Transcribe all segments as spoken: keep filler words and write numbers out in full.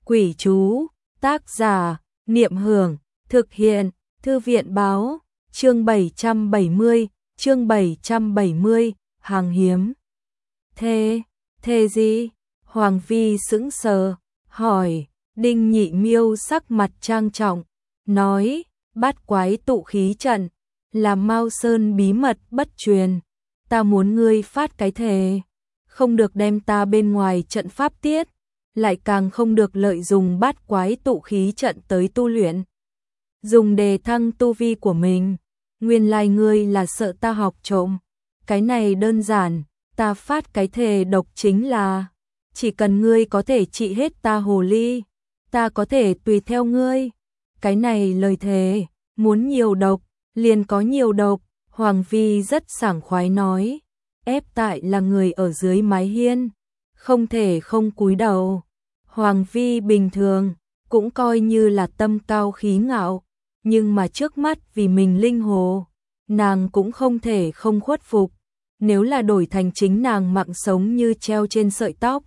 Quỷ chú, tác giả, Niệm Hưởng, thực hiện, Thư viện báo, chương bảy trăm bảy mươi, chương bảy trăm bảy mươi, hàng hiếm. Thê, thê gì? Hoàng Vi sững sờ, hỏi, Đinh Nhị Miêu sắc mặt trang trọng, nói, bát quái tụ khí trận, là Mao Sơn bí mật bất truyền, ta muốn ngươi phát cái thề, không được đem ta bên ngoài trận pháp tiết, lại càng không được lợi dụng bát quái tụ khí trận tới tu luyện. Dùng đề thăng tu vi của mình, nguyên lai ngươi là sợ ta học trộm, cái này đơn giản, ta phát cái thề độc chính là, chỉ cần ngươi có thể trị hết ta hồ ly, ta có thể tùy theo ngươi. Cái này lời thề, muốn nhiều độc, liền có nhiều độc, Hoàng Vi rất sảng khoái nói, ép tại là người ở dưới mái hiên, không thể không cúi đầu. Hoàng Vi bình thường, cũng coi như là tâm cao khí ngạo, nhưng mà trước mắt vì mình linh hồ, nàng cũng không thể không khuất phục, nếu là đổi thành chính nàng mạng sống như treo trên sợi tóc,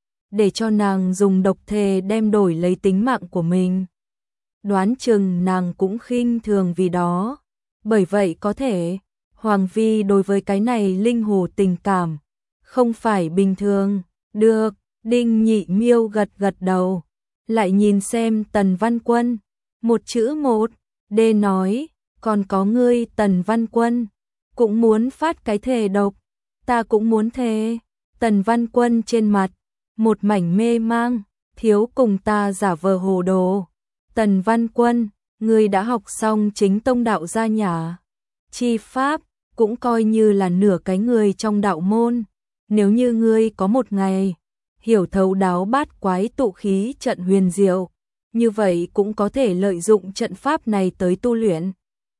để cho nàng dùng độc thề đem đổi lấy tính mạng của mình. Đoán chừng nàng cũng khinh thường vì đó, bởi vậy có thể, Hoàng Vi đối với cái này linh hồ tình cảm, không phải bình thường, được, Đinh Nhị Miêu gật gật đầu, lại nhìn xem Tần Văn Quân, một chữ một, đê nói, còn có ngươi Tần Văn Quân, cũng muốn phát cái thề độc, ta cũng muốn thề. Tần Văn Quân trên mặt, một mảnh mê mang, thiếu cùng ta giả vờ hồ đồ. Tần Văn Quân, ngươi đã học xong chính tông đạo gia nhả, chi pháp, cũng coi như là nửa cái người trong đạo môn, nếu như ngươi có một ngày hiểu thấu đáo bát quái tụ khí trận huyền diệu, như vậy cũng có thể lợi dụng trận pháp này tới tu luyện.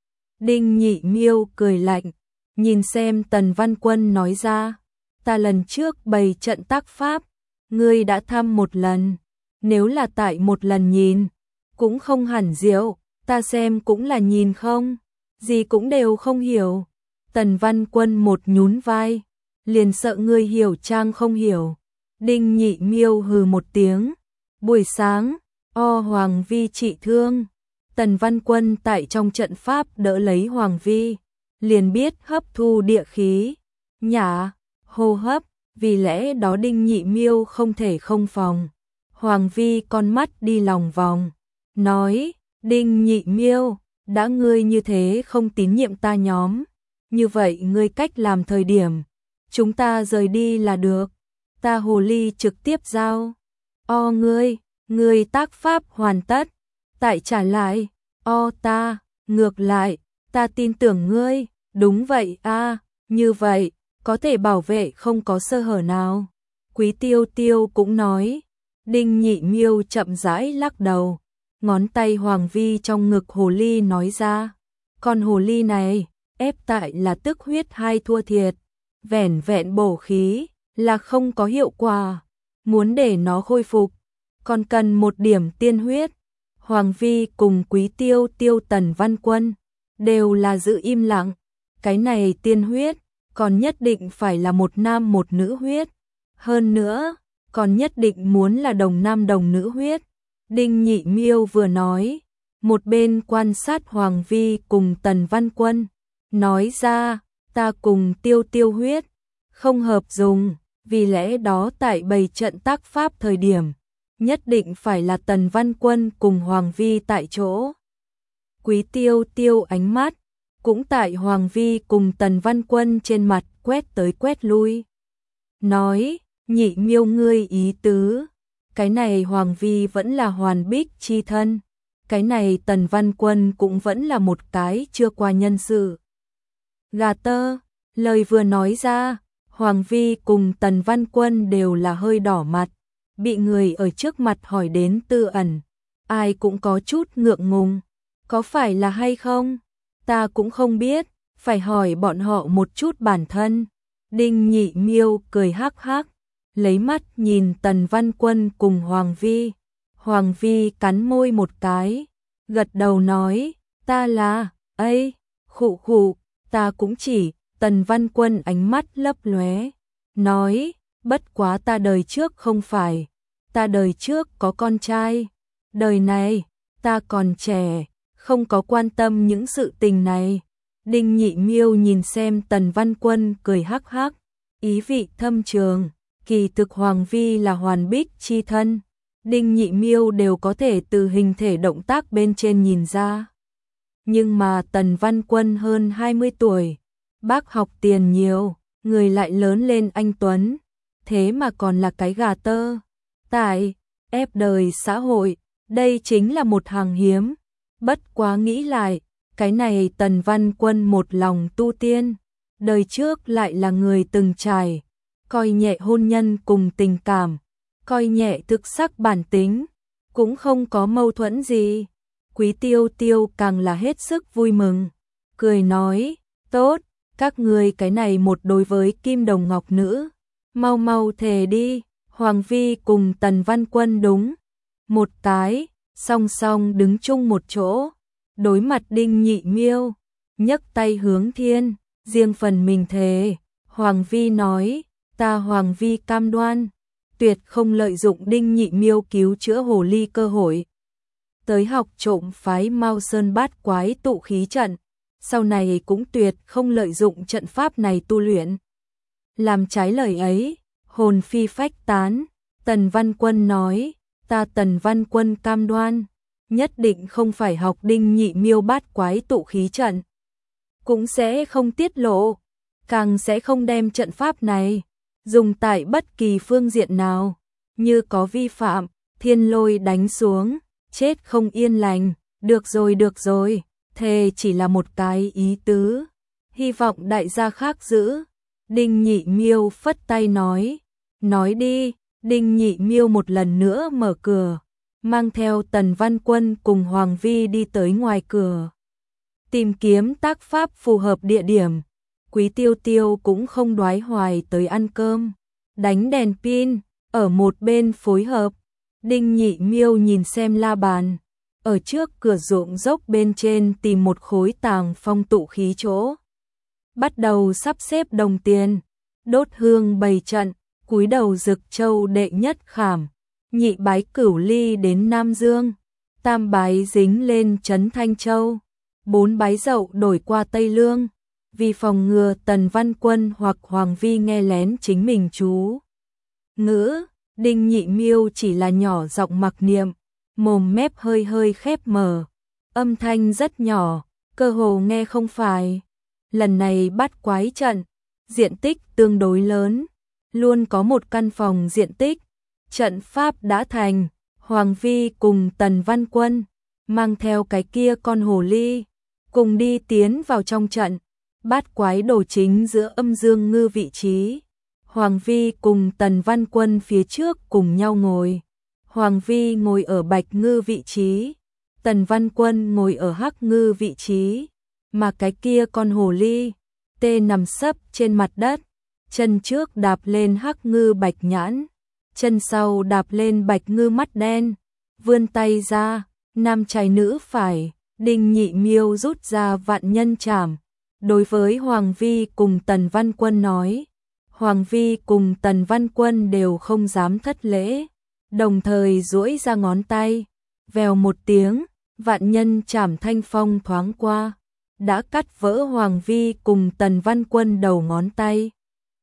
Đinh Nhị Miêu cười lạnh, nhìn xem Tần Văn Quân nói ra, ta lần trước bày trận tác pháp, ngươi đã thăm một lần, nếu là tại một lần nhìn, cũng không hẳn diệu, ta xem cũng là nhìn không, gì cũng đều không hiểu. Tần Văn Quân một nhún vai, liền sợ ngươi hiểu trang không hiểu. Đinh Nhị Miêu hừ một tiếng, buổi sáng, o Hoàng Vi trị thương, Tần Văn Quân tại trong trận pháp đỡ lấy Hoàng Vi, liền biết hấp thu địa khí, nhả, hô hấp, vì lẽ đó Đinh Nhị Miêu không thể không phòng. Hoàng Vi con mắt đi lòng vòng, nói, Đinh Nhị Miêu, đã ngươi như thế không tín nhiệm ta nhóm, như vậy ngươi cách làm thời điểm, chúng ta rời đi là được. Ta hồ ly trực tiếp giao. O ngươi, ngươi tác pháp hoàn tất. Tại trả lại. O ta, ngược lại, ta tin tưởng ngươi. Đúng vậy a, như vậy, có thể bảo vệ không có sơ hở nào. Quý Tiêu Tiêu cũng nói. Đinh Nhị Miêu chậm rãi lắc đầu. Ngón tay Hoàng Vi trong ngực hồ ly nói ra. Con hồ ly này, ép tại là tức huyết hai thua thiệt. Vẻn vẹn bổ khí là không có hiệu quả, muốn để nó khôi phục, còn cần một điểm tiên huyết. Hoàng Vi cùng Quý Tiêu Tiêu Tần Văn Quân đều là giữ im lặng, cái này tiên huyết, còn nhất định phải là một nam một nữ huyết, hơn nữa, còn nhất định muốn là đồng nam đồng nữ huyết. Đinh Nhị Miêu vừa nói, một bên quan sát Hoàng Vi cùng Tần Văn Quân, nói ra, ta cùng Tiêu Tiêu huyết, không hợp dùng. Vì lẽ đó tại bày trận tác pháp thời điểm, nhất định phải là Tần Văn Quân cùng Hoàng Vi tại chỗ. Quý Tiêu Tiêu ánh mắt, cũng tại Hoàng Vi cùng Tần Văn Quân trên mặt quét tới quét lui. Nói, Nhị Miêu ngươi ý tứ, cái này Hoàng Vi vẫn là hoàn bích chi thân, cái này Tần Văn Quân cũng vẫn là một cái chưa qua nhân sự. Gà tơ, lời vừa nói ra, Hoàng Vi cùng Tần Văn Quân đều là hơi đỏ mặt, bị người ở trước mặt hỏi đến tư ẩn, ai cũng có chút ngượng ngùng, có phải là hay không? Ta cũng không biết, phải hỏi bọn họ một chút bản thân. Đinh Nhị Miêu cười hắc hắc, lấy mắt nhìn Tần Văn Quân cùng Hoàng Vi. Hoàng Vi cắn môi một cái, gật đầu nói, ta là, ấy, khụ khụ, ta cũng chỉ. Tần Văn Quân ánh mắt lấp lóe, nói, bất quá ta đời trước không phải, ta đời trước có con trai, đời này, ta còn trẻ, không có quan tâm những sự tình này. Đinh Nhị Miêu nhìn xem Tần Văn Quân cười hắc hắc, ý vị thâm trường, kỳ thực Hoàng Vi là hoàn bích chi thân. Đinh Nhị Miêu đều có thể từ hình thể động tác bên trên nhìn ra. Nhưng mà Tần Văn Quân hơn hai mươi tuổi, bác học tiền nhiều, người lại lớn lên anh tuấn, thế mà còn là cái gà tơ. Tại ép đời xã hội, đây chính là một hàng hiếm. Bất quá nghĩ lại, cái này Tần Văn Quân một lòng tu tiên, đời trước lại là người từng trải, coi nhẹ hôn nhân cùng tình cảm, coi nhẹ thực sắc bản tính, cũng không có mâu thuẫn gì. Quý Tiêu Tiêu càng là hết sức vui mừng, cười nói, tốt, các người cái này một đối với kim đồng ngọc nữ, mau mau thề đi. Hoàng Vi cùng Tần Văn Quân đúng một cái, song song đứng chung một chỗ, đối mặt Đinh Nhị Miêu, nhấc tay hướng thiên, riêng phần mình thề. Hoàng Vi nói, ta Hoàng Vi cam đoan, tuyệt không lợi dụng Đinh Nhị Miêu cứu chữa hồ ly cơ hội, tới học trộm phái Mao Sơn bát quái tụ khí trận, sau này cũng tuyệt không lợi dụng trận pháp này tu luyện. Làm trái lời ấy, hồn phi phách tán. Tần Văn Quân nói, ta Tần Văn Quân cam đoan, nhất định không phải học Đinh Nhị Miêu bát quái tụ khí trận, cũng sẽ không tiết lộ, càng sẽ không đem trận pháp này dùng tại bất kỳ phương diện nào, như có vi phạm, thiên lôi đánh xuống, chết không yên lành. Được rồi được rồi, thề chỉ là một cái ý tứ, hy vọng đại gia khác giữ. Đinh Nhị Miêu phất tay nói, nói đi. Đinh Nhị Miêu một lần nữa mở cửa, mang theo Tần Văn Quân cùng Hoàng Vi đi tới ngoài cửa, tìm kiếm tác pháp phù hợp địa điểm. Quý Tiêu Tiêu cũng không đoái hoài tới ăn cơm, đánh đèn pin, ở một bên phối hợp. Đinh Nhị Miêu nhìn xem la bàn, ở trước cửa ruộng dốc bên trên tìm một khối tàng phong tụ khí chỗ, bắt đầu sắp xếp đồng tiền, đốt hương bày trận, cúi đầu Dực Châu đệ nhất khảm, nhị bái Cửu Ly đến Nam Dương, tam bái dính lên Trấn Thanh Châu, bốn bái Dậu đổi qua Tây Lương, vì phòng ngừa Tần Văn Quân hoặc Hoàng Vi nghe lén chính mình chú ngữ. Đinh Nhị Miêu chỉ là nhỏ giọng mặc niệm, mồm mép hơi hơi khép mở, âm thanh rất nhỏ, cơ hồ nghe không phải. Lần này bắt quái trận, diện tích tương đối lớn, luôn có một căn phòng diện tích. Trận pháp đã thành, Hoàng Vi cùng Tần Văn Quân mang theo cái kia con hồ ly, cùng đi tiến vào trong trận. Bát quái đồ chính giữa âm dương ngư vị trí, Hoàng Vi cùng Tần Văn Quân phía trước cùng nhau ngồi. Hoàng Vi ngồi ở bạch ngư vị trí, Tần Văn Quân ngồi ở hắc ngư vị trí, mà cái kia con hồ ly tê nằm sấp trên mặt đất, chân trước đạp lên hắc ngư bạch nhãn, chân sau đạp lên bạch ngư mắt đen, vươn tay ra, nam trái nữ phải. Đinh Nhị Miêu rút ra vạn nhân trảm, đối với Hoàng Vi cùng Tần Văn Quân nói. Hoàng Vi cùng Tần Văn Quân đều không dám thất lễ, đồng thời duỗi ra ngón tay, vèo một tiếng, vạn nhân trảm thanh phong thoáng qua, đã cắt vỡ Hoàng Vi cùng Tần Văn Quân đầu ngón tay.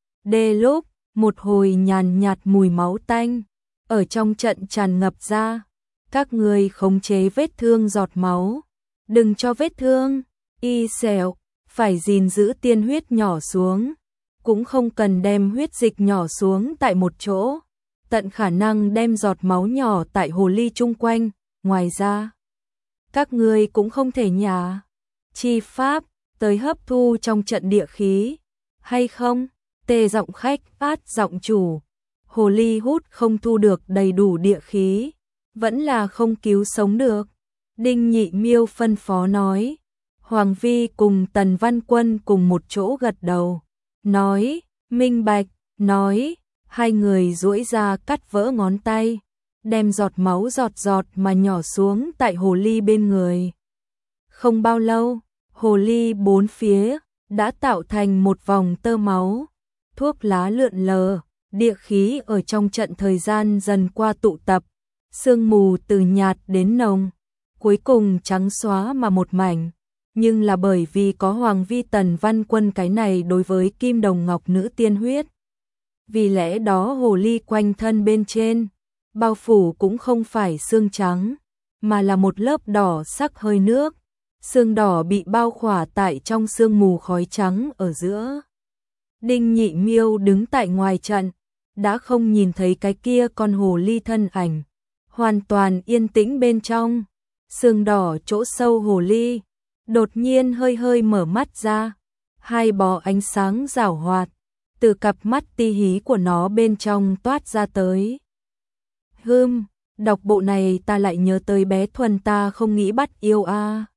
Đê lúc, một hồi nhàn nhạt mùi máu tanh ở trong trận tràn ngập ra, các người khống chế vết thương giọt máu, đừng cho vết thương y xẹo, phải gìn giữ tiên huyết nhỏ xuống, cũng không cần đem huyết dịch nhỏ xuống tại một chỗ, tận khả năng đem giọt máu nhỏ tại hồ ly chung quanh. Ngoài ra, các ngươi cũng không thể nhả chi pháp tới hấp thu trong trận địa khí, hay không? Tê giọng khách, phát giọng chủ, hồ ly hút không thu được đầy đủ địa khí, vẫn là không cứu sống được. Đinh Nhị Miêu phân phó nói. Hoàng Vi cùng Tần Văn Quân cùng một chỗ gật đầu, nói, minh bạch, nói, hai người duỗi ra cắt vỡ ngón tay, đem giọt máu giọt giọt mà nhỏ xuống tại hồ ly bên người. Không bao lâu, hồ ly bốn phía đã tạo thành một vòng tơ máu, thuốc lá lượn lờ, Địa khí ở trong trận thời gian dần qua tụ tập, sương mù từ nhạt đến nồng, cuối cùng trắng xóa mà một mảnh, nhưng là bởi vì có Hoàng Vi Tần Văn Quân cái này đối với Kim Đồng Ngọc Nữ tiên huyết. Vì lẽ đó hồ ly quanh thân bên trên, bao phủ cũng không phải xương trắng, mà là một lớp đỏ sắc hơi nước, xương đỏ bị bao khỏa tại trong sương mù khói trắng ở giữa. Đinh Nhị Miêu đứng tại ngoài trận, đã không nhìn thấy cái kia con hồ ly thân ảnh, hoàn toàn yên tĩnh bên trong. Sương đỏ chỗ sâu hồ ly, đột nhiên hơi hơi mở mắt ra, hai bó ánh sáng rảo hoạt, từ cặp mắt ti hí của nó bên trong toát ra tới. Hưm, đọc bộ này ta lại nhớ tới bé Thuần ta không nghĩ bắt yêu a. À.